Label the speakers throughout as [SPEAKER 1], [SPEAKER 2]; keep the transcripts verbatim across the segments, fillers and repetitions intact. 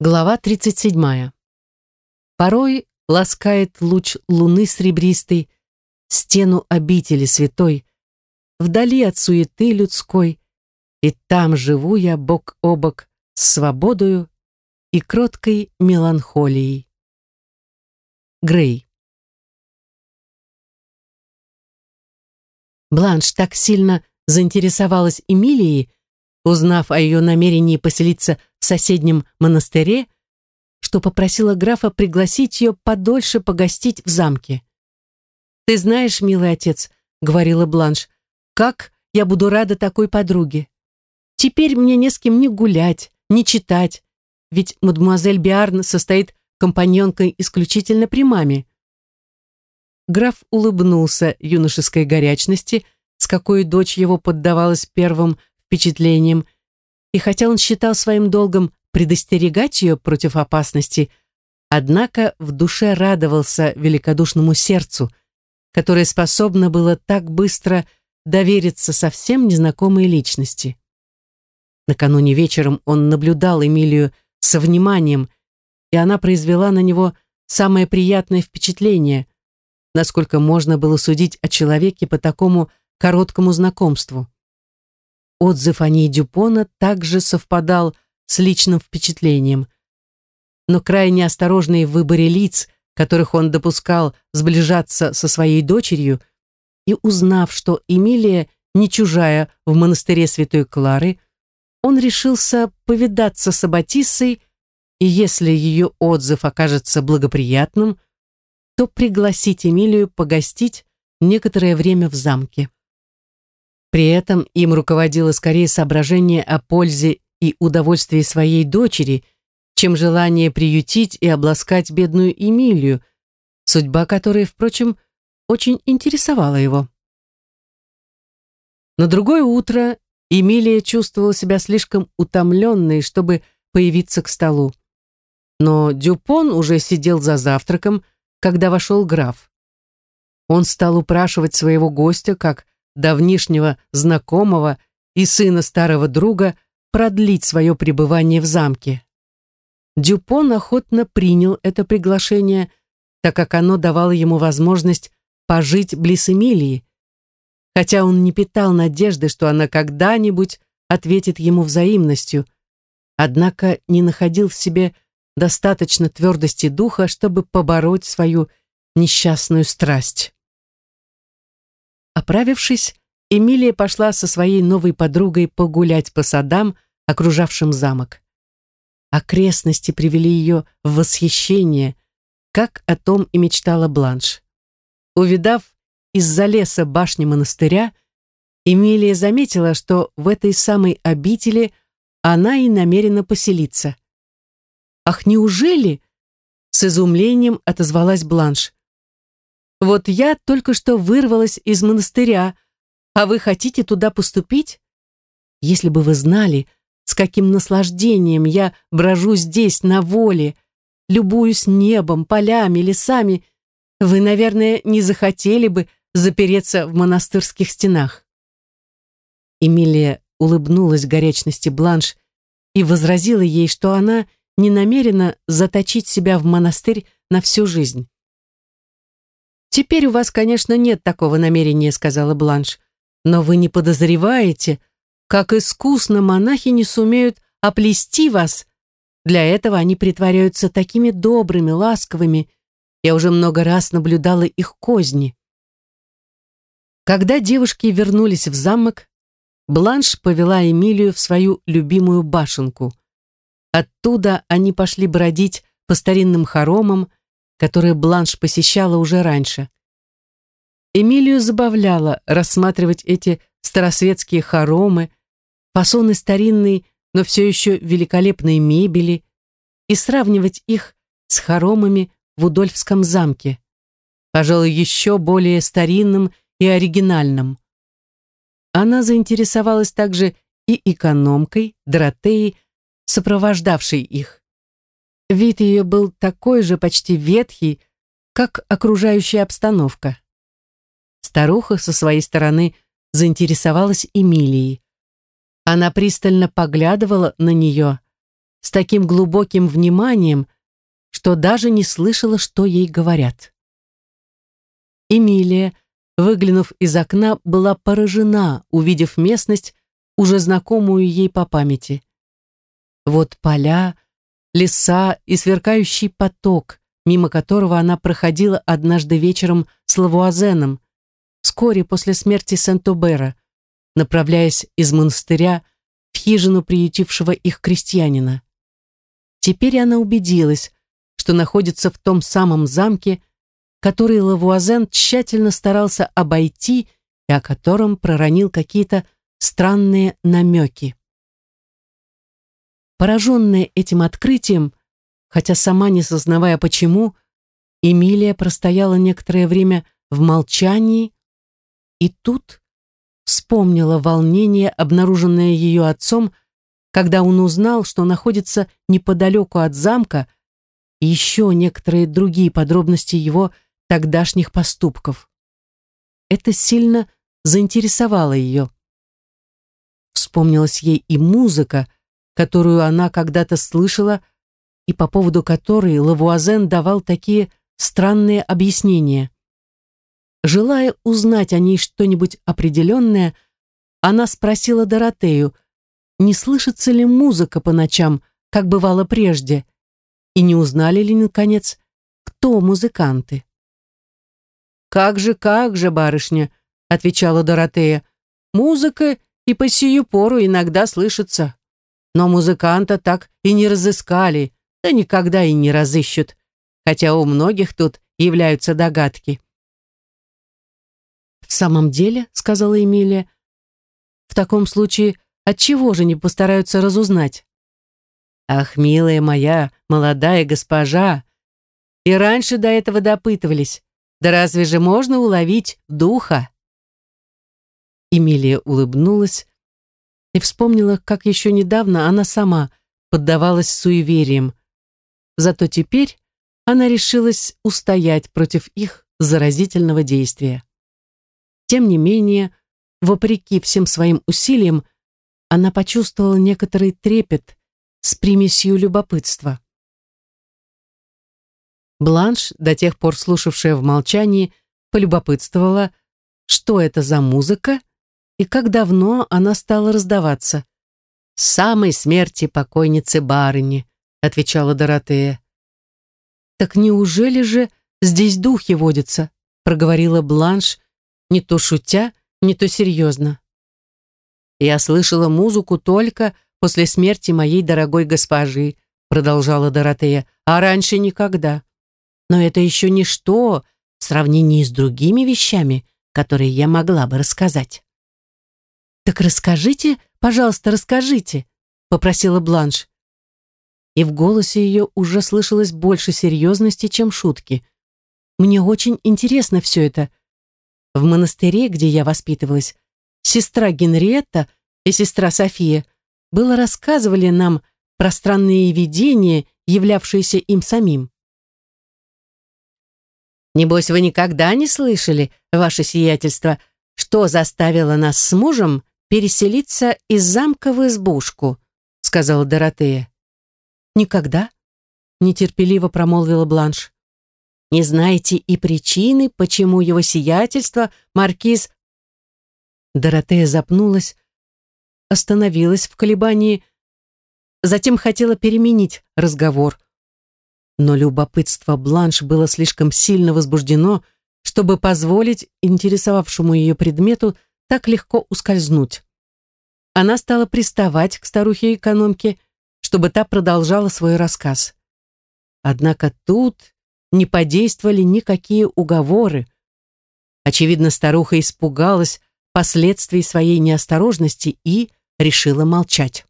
[SPEAKER 1] Глава тридцать седьмая. Порой ласкает луч луны серебристый стену обители святой, вдали от суеты людской, и там живу я бок о бок с свободою и кроткой меланхолией. Грей. Бланш так сильно заинтересовалась Эмилией, узнав о ее намерении поселиться в соседнем монастыре, что попросила графа пригласить ее подольше погостить в замке. «Ты знаешь, милый отец, — говорила Бланш, — как я буду рада такой подруге. Теперь мне не с кем ни гулять, ни читать, ведь мадемуазель Биарн состоит компаньонкой исключительно при маме». Граф улыбнулся юношеской горячности, с какой дочь его поддавалась первым впечатлением, и хотя он считал своим долгом предостерегать ее против опасности, однако в душе радовался великодушному сердцу, которое способно было так быстро довериться совсем незнакомой личности. Накануне вечером он наблюдал Эмилию со вниманием, и она произвела на него самое приятное впечатление, насколько можно было судить о человеке по такому короткому знакомству. Отзыв о ней Дюпона также совпадал с личным впечатлением, но крайне осторожный в выборе лиц, которых он допускал сближаться со своей дочерью, и узнав, что Эмилия не чужая в монастыре Святой Клары, он решился повидаться с аббатиссой, и если ее отзыв окажется благоприятным, то пригласить Эмилию погостить некоторое время в замке. При этом им руководило скорее соображение о пользе и удовольствии своей дочери, чем желание приютить и обласкать бедную Эмилию, судьба которой, впрочем, очень интересовала его. На другое утро Эмилия чувствовала себя слишком утомленной, чтобы появиться к столу. Но Дюпон уже сидел за завтраком, когда вошел граф. Он стал упрашивать своего гостя, как давнишнего знакомого и сына старого друга, продлить свое пребывание в замке. Дюпон охотно принял это приглашение, так как оно давало ему возможность пожить близ Эмилии, хотя он не питал надежды, что она когда-нибудь ответит ему взаимностью, однако не находил в себе достаточно твердости духа, чтобы побороть свою несчастную страсть. Оправившись, Эмилия пошла со своей новой подругой погулять по садам, окружавшим замок. Окрестности привели ее в восхищение, как о том и мечтала Бланш. Увидав из-за леса башни монастыря, Эмилия заметила, что в этой самой обители она и намерена поселиться. «Ах, неужели?» — с изумлением отозвалась Бланш. «Вот я только что вырвалась из монастыря, а вы хотите туда поступить? Если бы вы знали, с каким наслаждением я брожу здесь на воле, любуюсь небом, полями, лесами, вы, наверное, не захотели бы запереться в монастырских стенах». Эмилия улыбнулась горячности Бланш и возразила ей, что она не намерена заточить себя в монастырь на всю жизнь. «Теперь у вас, конечно, нет такого намерения», — сказала Бланш, «но вы не подозреваете, как искусно монахи не сумеют оплести вас. Для этого они притворяются такими добрыми, ласковыми. Я уже много раз наблюдала их козни». Когда девушки вернулись в замок, Бланш повела Эмилию в свою любимую башенку. Оттуда они пошли бродить по старинным хоромам, которые Бланш посещала уже раньше. Эмилию забавляло рассматривать эти старосветские хоромы, фасоны старинной, но все еще великолепной мебели, и сравнивать их с хоромами в Удольфском замке, пожалуй, еще более старинным и оригинальным. Она заинтересовалась также и экономкой Доротеей, сопровождавшей их. Вид ее был такой же почти ветхий, как окружающая обстановка. Старуха со своей стороны заинтересовалась Эмилией. Она пристально поглядывала на нее, с таким глубоким вниманием, что даже не слышала, что ей говорят. Эмилия, выглянув из окна, была поражена, увидев местность, уже знакомую ей по памяти. Вот поля, леса и сверкающий поток, мимо которого она проходила однажды вечером с Лавуазеном, вскоре после смерти Сент-Обера, направляясь из монастыря в хижину приютившего их крестьянина. Теперь она убедилась, что находится в том самом замке, который Лавуазен тщательно старался обойти и о котором проронил какие-то странные намеки. Пораженная этим открытием, хотя сама не сознавая почему, Эмилия простояла некоторое время в молчании и тут вспомнила волнение, обнаруженное ее отцом, когда он узнал, что находится неподалеку от замка, и еще некоторые другие подробности его тогдашних поступков. Это сильно заинтересовало ее. Вспомнилась ей и музыка, которую она когда-то слышала, и по поводу которой Лавуазен давал такие странные объяснения. Желая узнать о ней что-нибудь определенное, она спросила Доротею, не слышится ли музыка по ночам, как бывало прежде, и не узнали ли, наконец, кто музыканты. «Как же, как же, барышня», — отвечала Доротея, «музыка и по сию пору иногда слышится, но музыканта так и не разыскали, да никогда и не разыщут, хотя у многих тут являются догадки». «В самом деле», — сказала Эмилия, «в таком случае отчего же не постараются разузнать?» «Ах, милая моя, молодая госпожа, и раньше до этого допытывались, да разве же можно уловить духа?» Эмилия улыбнулась и вспомнила, как еще недавно она сама поддавалась суевериям. Зато теперь она решилась устоять против их заразительного действия. Тем не менее, вопреки всем своим усилиям, она почувствовала некоторый трепет с примесью любопытства. Бланш, до тех пор слушавшая в молчании, полюбопытствовала, что это за музыка и как давно она стала раздаваться. «С самой смерти покойницы барыни», — отвечала Доротея. «Так неужели же здесь духи водятся?» — проговорила Бланш, не то шутя, не то серьезно. «Я слышала музыку только после смерти моей дорогой госпожи», — продолжала Доротея, «а раньше никогда. Но это еще ничто в сравнении с другими вещами, которые я могла бы рассказать». «Так расскажите, пожалуйста, расскажите», — попросила Бланш. И в голосе ее уже слышалось больше серьезности, чем шутки. «Мне очень интересно все это. В монастыре, где я воспитывалась, сестра Генриетта и сестра София было рассказывали нам про странные видения, являвшиеся им самим». «Небось, вы никогда не слышали, ваше сиятельство, что заставило нас с мужем переселиться из замка в избушку», — сказала Доротея. «Никогда», — нетерпеливо промолвила Бланш. «Не знаете и причины, почему его сиятельство, маркиз...» Доротея запнулась, остановилась в колебании, затем хотела переменить разговор. Но любопытство Бланш было слишком сильно возбуждено, чтобы позволить интересовавшему ее предмету так легко ускользнуть. Она стала приставать к старухе-экономке, чтобы та продолжала свой рассказ. Однако тут не подействовали никакие уговоры. Очевидно, старуха испугалась последствий своей неосторожности и решила молчать.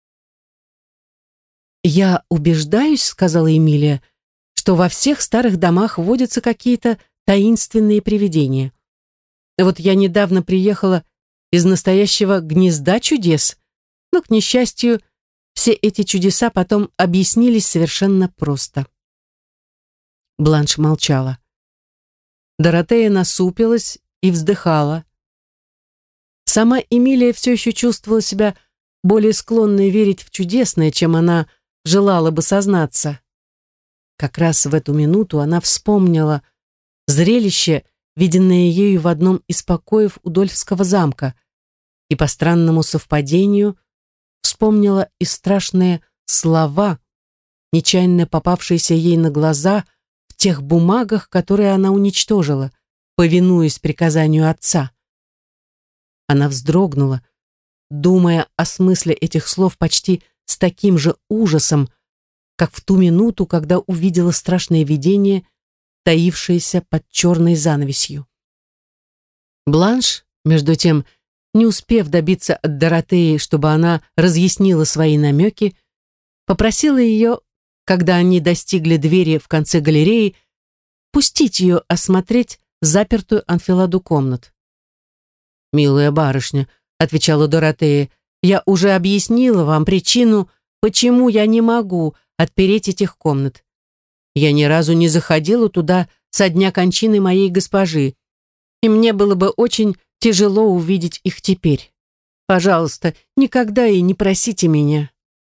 [SPEAKER 1] «Я убеждаюсь, — сказала Эмилия, — что во всех старых домах водятся какие-то таинственные привидения. Вот я недавно приехала из настоящего гнезда чудес, но, к несчастью, все эти чудеса потом объяснились совершенно просто». Бланш молчала. Доротея насупилась и вздыхала. Сама Эмилия все еще чувствовала себя более склонной верить в чудесное, чем она желала бы сознаться. Как раз в эту минуту она вспомнила зрелище, виденное ею в одном из покоев Удольфского замка, и по странному совпадению вспомнила и страшные слова, нечаянно попавшиеся ей на глаза в тех бумагах, которые она уничтожила, повинуясь приказанию отца. Она вздрогнула, думая о смысле этих слов почти с таким же ужасом, как в ту минуту, когда увидела страшное видение, таившееся под черной занавесью. Бланш, между тем, не успев добиться от Доротеи, чтобы она разъяснила свои намеки, попросила ее, когда они достигли двери в конце галереи, пустить ее осмотреть запертую анфиладу комнат. «Милая барышня», — отвечала Доротея, — «я уже объяснила вам причину, почему я не могу отпереть этих комнат. Я ни разу не заходила туда со дня кончины моей госпожи, и мне было бы очень тяжело увидеть их теперь. Пожалуйста, никогда и не просите меня».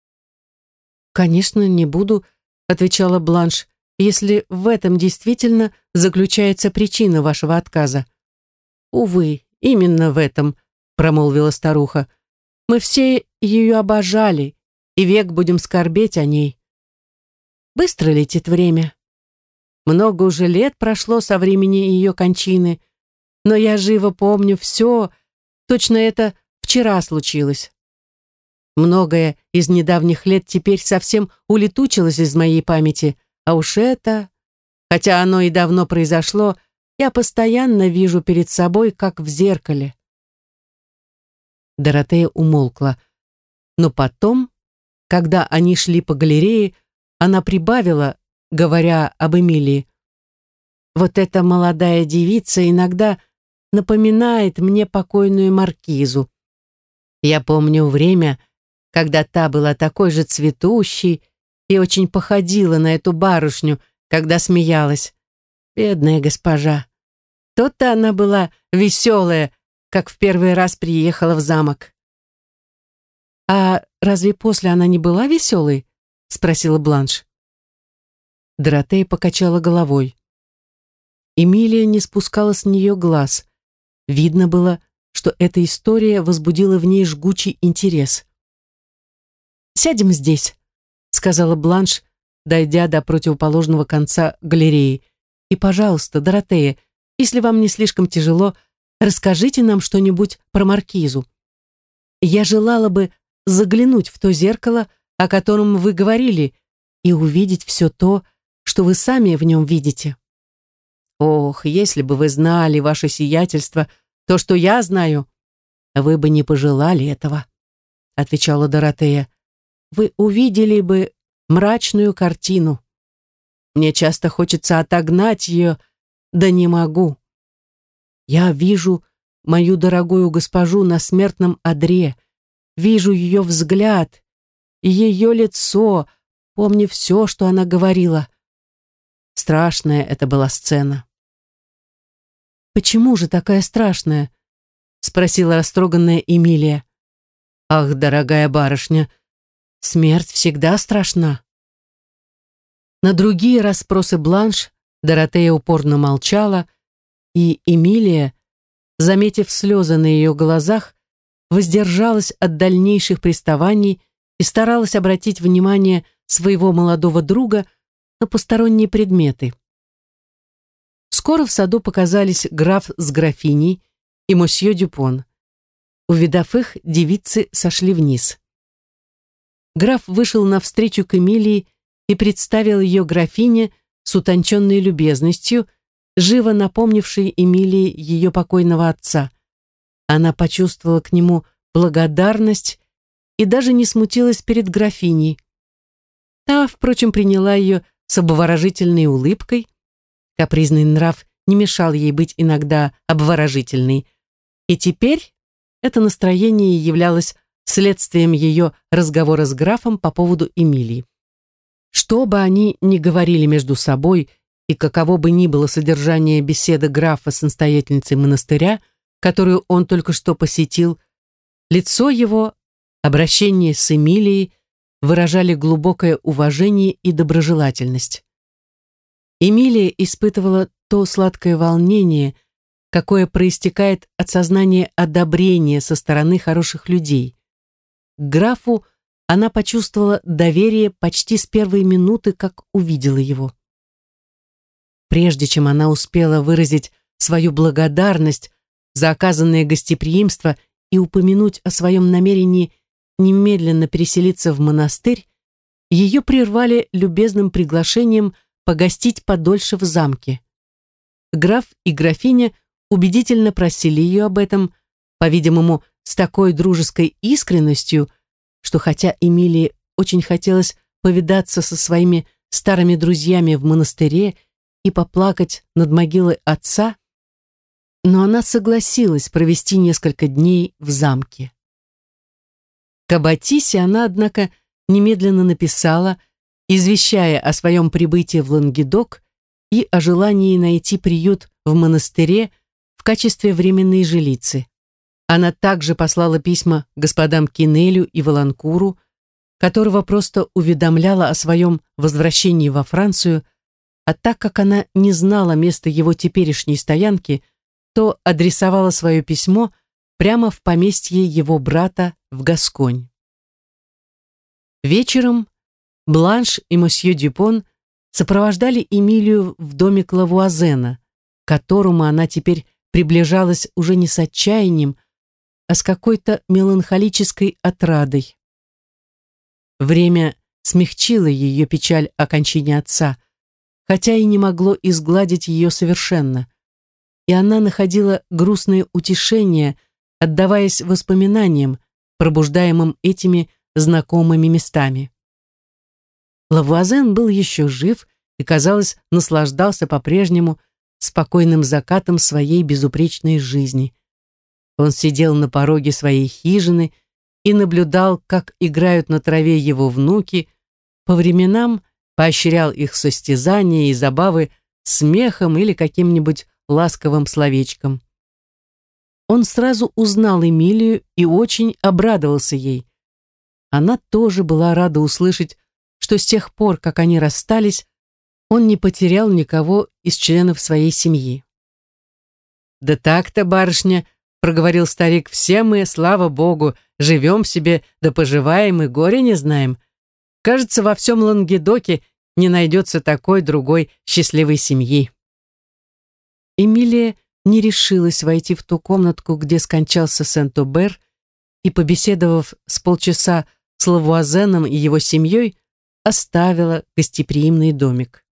[SPEAKER 1] «Конечно, не буду», — отвечала Бланш, «если в этом действительно заключается причина вашего отказа». «Увы, именно в этом», — промолвила старуха. «Мы все ее обожали, и век будем скорбеть о ней. Быстро летит время. Много уже лет прошло со времени ее кончины, но я живо помню все, точно это вчера случилось. Многое из недавних лет теперь совсем улетучилось из моей памяти, а уж это, хотя оно и давно произошло, я постоянно вижу перед собой, как в зеркале». Доротея умолкла, но потом, когда они шли по галерее, она прибавила, говоря об Эмилии: «Вот эта молодая девица иногда напоминает мне покойную маркизу. Я помню время, когда та была такой же цветущей и очень походила на эту барышню, когда смеялась. Бедная госпожа. То-то она была веселая, как в первый раз приехала в замок». «А разве после она не была веселой?» — спросила Бланш. Доротея покачала головой. Эмилия не спускала с нее глаз. Видно было, что эта история возбудила в ней жгучий интерес. «Сядем здесь», — сказала Бланш, дойдя до противоположного конца галереи. «И, пожалуйста, Доротея, если вам не слишком тяжело, расскажите нам что-нибудь про маркизу. Я желала бы заглянуть в то зеркало, о котором вы говорили, и увидеть все то, что вы сами в нем видите». «Ох, если бы вы знали, ваше сиятельство, то, что я знаю, вы бы не пожелали этого», — отвечала Доротея. «Вы увидели бы мрачную картину. Мне часто хочется отогнать ее, да не могу. Я вижу мою дорогую госпожу на смертном одре, вижу ее взгляд, ее лицо, помню все, что она говорила. Страшная это была сцена». «Почему же такая страшная?» — спросила растроганная Эмилия. «Ах, дорогая барышня, смерть всегда страшна». На другие расспросы Бланш Доротея упорно молчала, и Эмилия, заметив слезы на ее глазах, воздержалась от дальнейших приставаний и старалась обратить внимание своего молодого друга на посторонние предметы. Скоро в саду показались граф с графиней и мосье Дюпон. Увидав их, девицы сошли вниз. Граф вышел навстречу к Эмилии и представил ее графине с утонченной любезностью, живо напомнившей Эмилии ее покойного отца. Она почувствовала к нему благодарность и даже не смутилась перед графиней. Та, впрочем, приняла ее с обворожительной улыбкой. Капризный нрав не мешал ей быть иногда обворожительной. И теперь это настроение являлось следствием ее разговора с графом по поводу Эмилии. Что бы они ни говорили между собой, и каково бы ни было содержание беседы графа с настоятельницей монастыря, которую он только что посетил, лицо его, обращение с Эмилией выражали глубокое уважение и доброжелательность. Эмилия испытывала то сладкое волнение, какое проистекает от сознания одобрения со стороны хороших людей. К графу она почувствовала доверие почти с первой минуты, как увидела его. Прежде чем она успела выразить свою благодарность за оказанное гостеприимство и упомянуть о своем намерении немедленно переселиться в монастырь, ее прервали любезным приглашением погостить подольше в замке. Граф и графиня убедительно просили ее об этом, по-видимому, с такой дружеской искренностью, что хотя Эмилии очень хотелось повидаться со своими старыми друзьями в монастыре и поплакать над могилой отца, но она согласилась провести несколько дней в замке. К Аббатисе она, однако, немедленно написала, извещая о своем прибытии в Лангедок и о желании найти приют в монастыре в качестве временной жилицы. Она также послала письма господам Кинелю и Валанкуру, которого просто уведомляла о своем возвращении во Францию, а так как она не знала места его теперешней стоянки, то адресовала свое письмо прямо в поместье его брата в Гасконь. Вечером Бланш и мосье Дюпон сопровождали Эмилию в домик Лавуазена, к которому она теперь приближалась уже не с отчаянием, а с какой-то меланхолической отрадой. Время смягчило ее печаль о кончине отца, хотя и не могло изгладить ее совершенно, и она находила грустное утешение, отдаваясь воспоминаниям, пробуждаемым этими знакомыми местами. Лавуазен был еще жив и, казалось, наслаждался по-прежнему спокойным закатом своей безупречной жизни. Он сидел на пороге своей хижины и наблюдал, как играют на траве его внуки, по временам поощрял их состязания и забавы смехом или каким-нибудь ласковым словечком. Он сразу узнал Эмилию и очень обрадовался ей. Она тоже была рада услышать, что с тех пор, как они расстались, он не потерял никого из членов своей семьи. «Да так-то, барышня», — проговорил старик, — «все мы, слава богу, живем себе, да поживаем и горя не знаем. Кажется, во всем Лангедоке не найдется такой другой счастливой семьи». Эмилия не решилась войти в ту комнатку, где скончался Сент-Обер, и, побеседовав с полчаса с Лавуазеном и его семьей, оставила гостеприимный домик.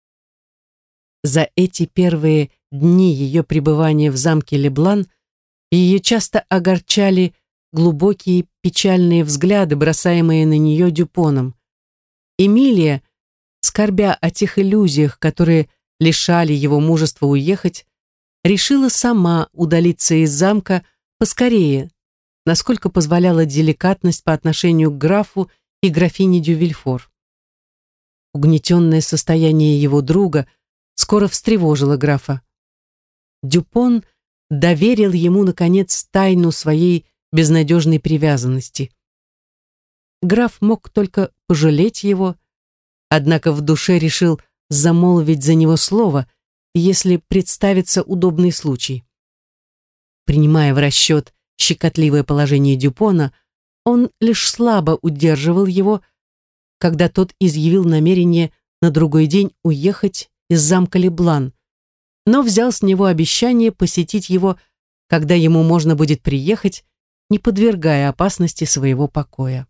[SPEAKER 1] За эти первые дни ее пребывания в замке Леблан ее часто огорчали глубокие печальные взгляды, бросаемые на нее Дюпоном. Эмилия, скорбя о тех иллюзиях, которые лишали его мужества уехать, решила сама удалиться из замка поскорее, насколько позволяла деликатность по отношению к графу и графине дю Вильфор. Угнетенное состояние его друга скоро встревожило графа. Дюпон доверил ему, наконец, тайну своей безнадежной привязанности. Граф мог только пожалеть его, однако в душе решил замолвить за него слово, если представится удобный случай. Принимая в расчет щекотливое положение Дюпона, он лишь слабо удерживал его, когда тот изъявил намерение на другой день уехать из замка Леблан, но взял с него обещание посетить его, когда ему можно будет приехать, не подвергая опасности своего покоя.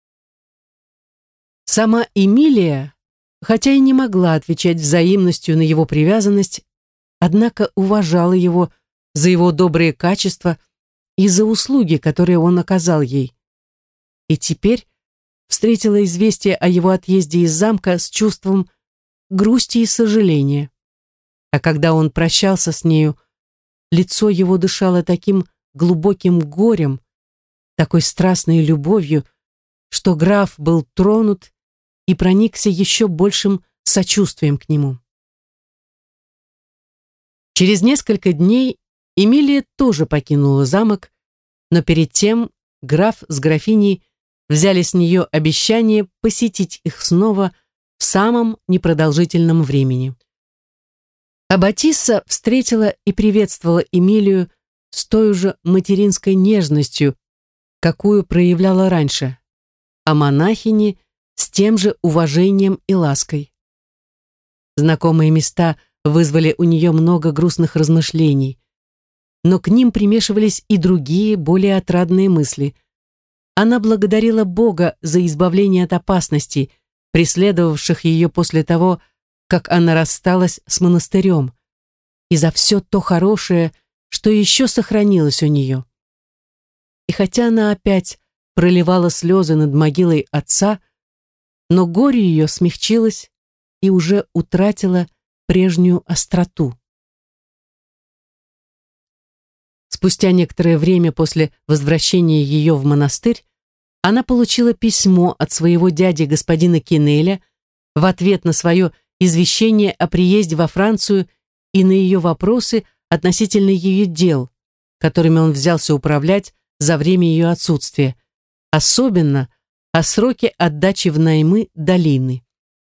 [SPEAKER 1] Сама Эмилия, хотя и не могла отвечать взаимностью на его привязанность, однако уважала его за его добрые качества и за услуги, которые он оказал ей. И теперь встретила известие о его отъезде из замка с чувством грусти и сожаления. А когда он прощался с нею, лицо его дышало таким глубоким горем, такой страстной любовью, что граф был тронут и проникся еще большим сочувствием к нему. Через несколько дней Эмилия тоже покинула замок, но перед тем граф с графиней взяли с нее обещание посетить их снова в самом непродолжительном времени. Аббатисса встретила и приветствовала Эмилию с той же материнской нежностью, какую проявляла раньше, а монахини с тем же уважением и лаской. Знакомые места вызвали у нее много грустных размышлений, но к ним примешивались и другие, более отрадные мысли. Она благодарила Бога за избавление от опасностей, преследовавших ее после того, как она рассталась с монастырем, и за все то хорошее, что еще сохранилось у нее. И хотя она опять проливала слезы над могилой отца, но горе ее смягчилось и уже утратило прежнюю остроту. Спустя некоторое время после возвращения ее в монастырь она получила письмо от своего дяди господина Кинеля в ответ на свое извещение о приезде во Францию и на ее вопросы относительно ее дел, которыми он взялся управлять за время ее отсутствия, особенно о сроке отдачи в наймы долины.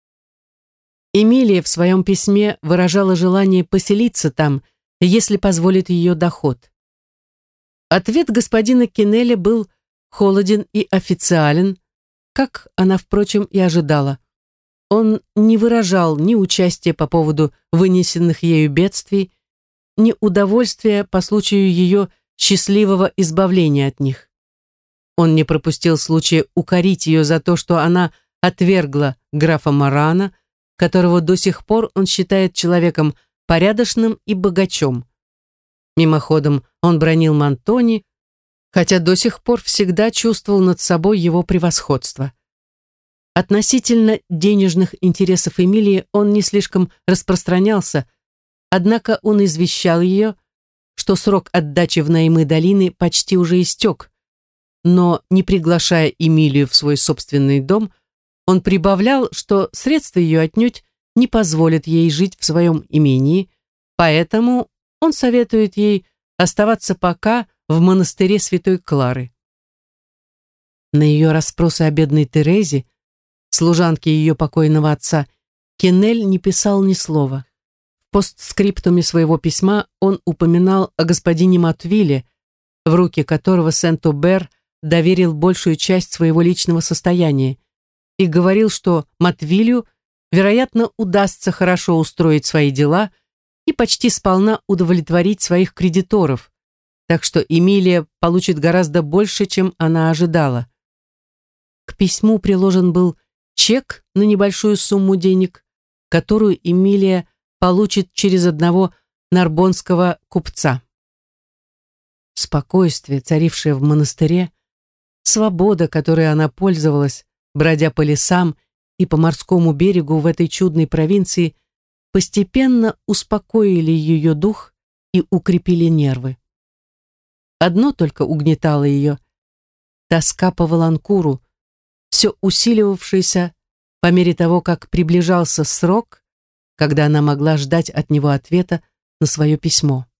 [SPEAKER 1] Эмилия в своем письме выражала желание поселиться там, если позволит ее доход. Ответ господина Кинеля был холоден и официален, как она, впрочем, и ожидала. Он не выражал ни участия по поводу вынесенных ею бедствий, ни удовольствия по случаю ее счастливого избавления от них. Он не пропустил случая укорить ее за то, что она отвергла графа Марана, которого до сих пор он считает человеком порядочным и богачом. Мимоходом он бранил Монтони, хотя до сих пор всегда чувствовал над собой его превосходство. Относительно денежных интересов Эмилии он не слишком распространялся, однако он извещал ее, что срок отдачи в наймы долины почти уже истек, но, не приглашая Эмилию в свой собственный дом, он прибавлял, что средства ее отнюдь не позволят ей жить в своем имении, поэтому он советует ей оставаться пока в монастыре Святой Клары. На ее расспросы о бедной Терезе, служанке ее покойного отца, Кинель не писал ни слова. В постскриптуме своего письма он упоминал о господине Матвиле, в руки которого Сент-Обер доверил большую часть своего личного состояния, и говорил, что Матвилю, вероятно, удастся хорошо устроить свои дела и почти сполна удовлетворить своих кредиторов, так что Эмилия получит гораздо больше, чем она ожидала. К письму приложен был чек на небольшую сумму денег, которую Эмилия получит через одного нарбонского купца. Спокойствие, царившее в монастыре, свобода, которой она пользовалась, бродя по лесам и по морскому берегу в этой чудной провинции, постепенно успокоили ее дух и укрепили нервы. Одно только угнетало ее — тоска по Валанкуру, все усиливавшаяся по мере того, как приближался срок, когда она могла ждать от него ответа на свое письмо.